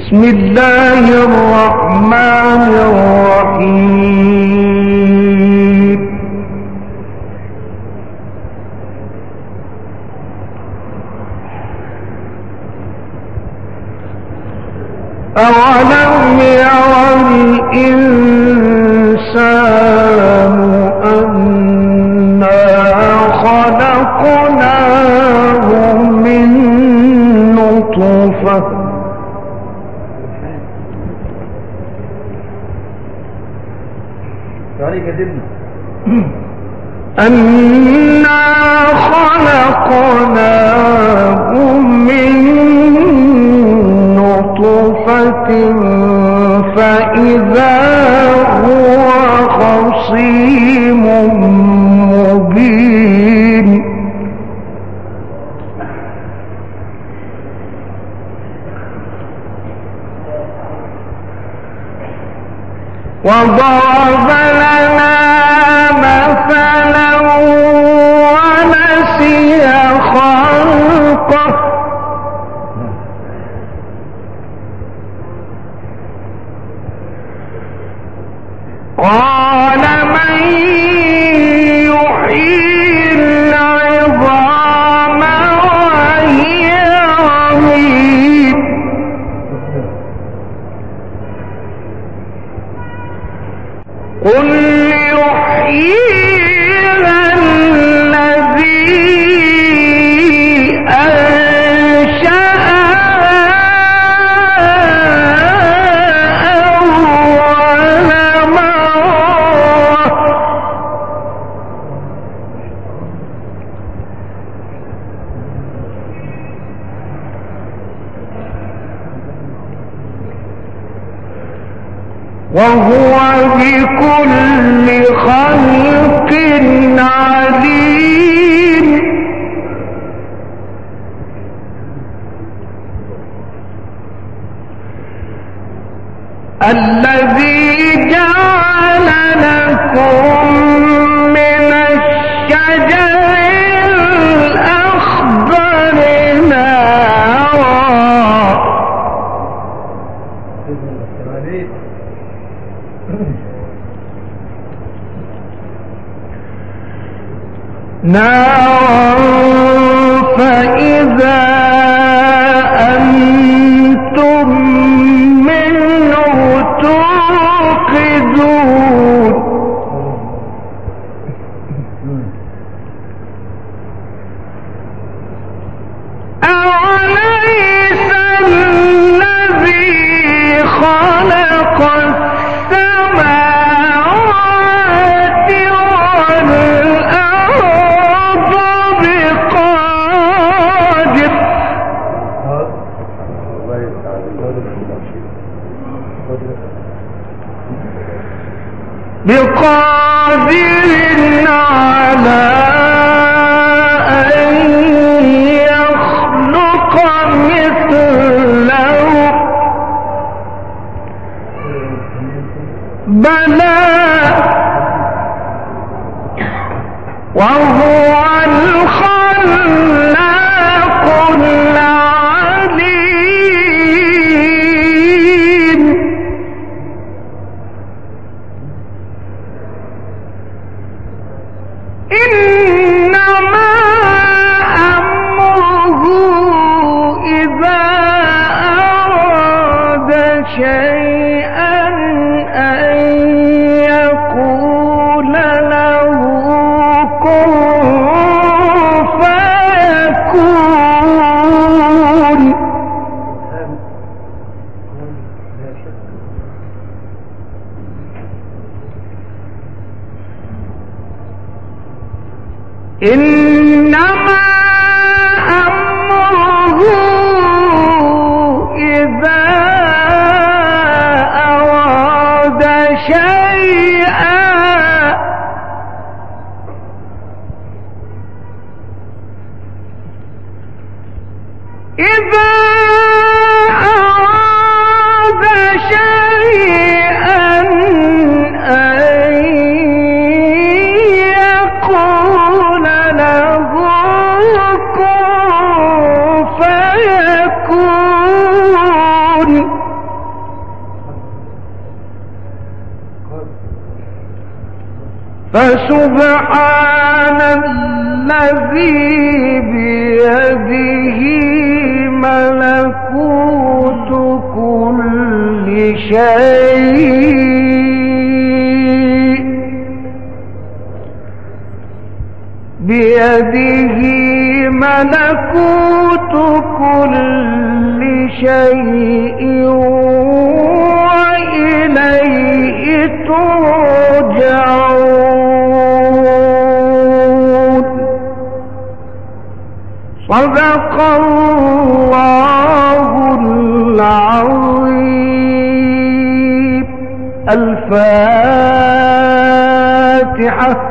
بسم الله الرحمن الرحيم أولم ير الإنسان أنا خلقناه من نطفة أنا خلقناه من نطفة فإذا هو خصيم مبين وضرب لنا مثلا ونسي خلقه قال من يحيي العظام وهي رميم قل يحييها الذي أنشأها أول مرة وهو بكل خلق عليم الذي جعل لكم من الشجر الأخضر نارا فإذا أنتم منه توقدون أوليس الذي خلق السماوات والأرض بقادر على أن يخلق مثله بلى وهو الخلاق العليم إنما أمره إذا أراد شيئا أن يقول له كن فيكون إنما أمره إذا أراد شيئا فسبحان الذي بيده ملكوت كل شيء بيده ملكوت كل شيء وإليه ترجعون. صدق الله العظيم. الفاتحة.